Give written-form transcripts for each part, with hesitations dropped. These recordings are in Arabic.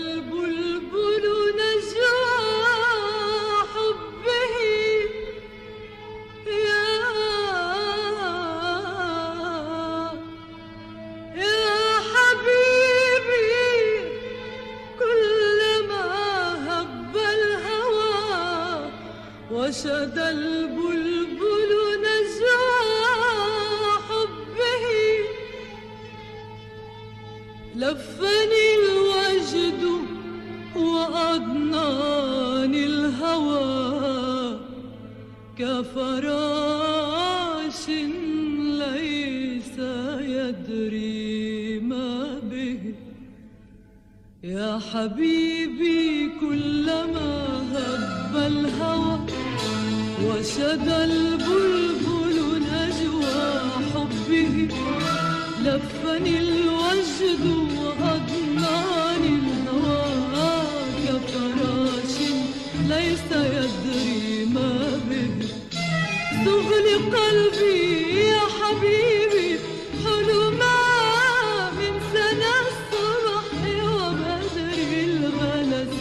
البلبل نجوى حبه يا حبيبي كلما هب الهوى وشد البلبل نجوى حبه لفني الوجد وأضناني الهوى كفراش ليس يدري ما به يا حبيبي كلما هب الهوى وشد البلبل نجوى حبه لفني الوجد وأضناني الهوى كفراش ليس يدري ما به تغلي قلبي يا حبيبي حلما من سنى الصبح وبدر الغلس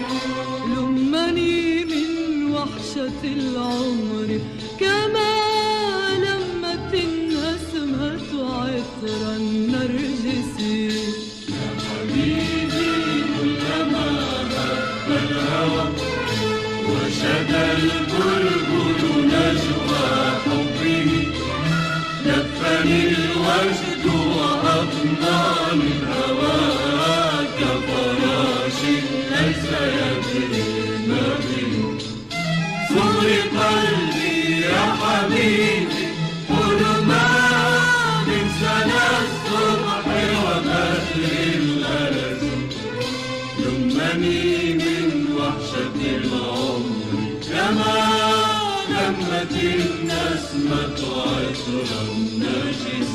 لمني من وحشة العمر كما لمت النسمة عطر النرجسي يا حبيبي كلما هب الهوى وشد البلبل نجوى حبه لفني الوجد وأضناني الهوى كفراش ليس يدري ما به صغري قلبي يا حبيبي حلما من سنى الصبح وبدر الغلس لمني من وحشة العمر كما لمت النسمة عطر النجس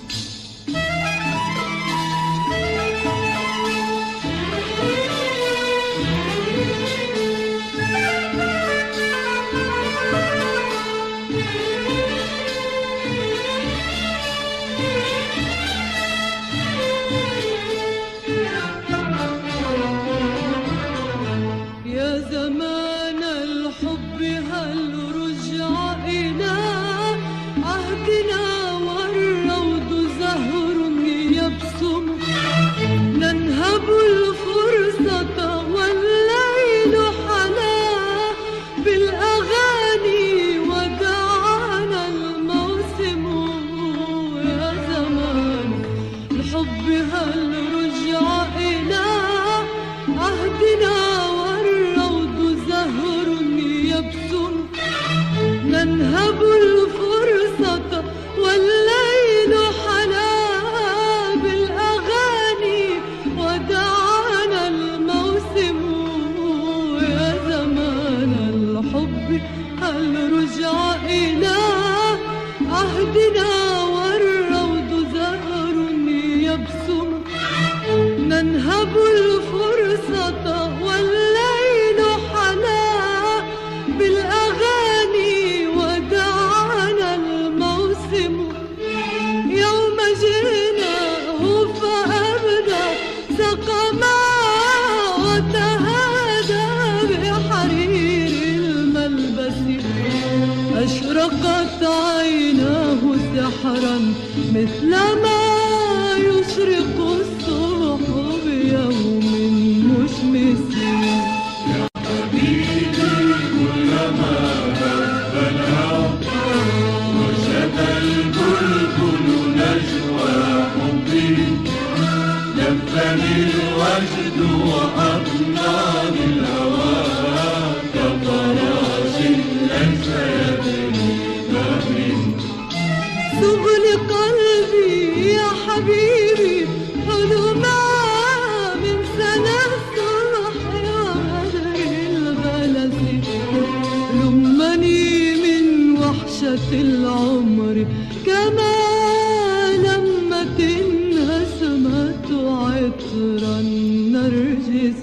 ننهب الفرصة والليل حلا بالأغاني ودعانا الموسم يا زمان الحب هل رجع إلى عهدنا والروض زهر يبسم ننهب الفرصة والليل حلا بالأغاني ودعانا الموسم يوم جئناه فأبدى سقما وتهادى بحرير الملبس أشرقت عيناه سحرا مثلما يشرق الصبح بيوم مشمس يا حبيبي كلما هب الهوى وشد البلبل نجوى حبه لفني الوجد وأضناني الهوى كفراش ليس يدري ما به سغل قلبي يا حبيبي حلما من سنى الصبح وبدر الغلس لمني من وحشة العمر كما لمت النسمة عطر النرجس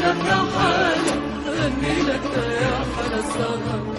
لك يا حالي غني لك يا حلا السهر.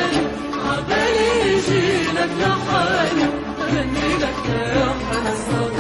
يا حالي غني لك يا حلا السهر.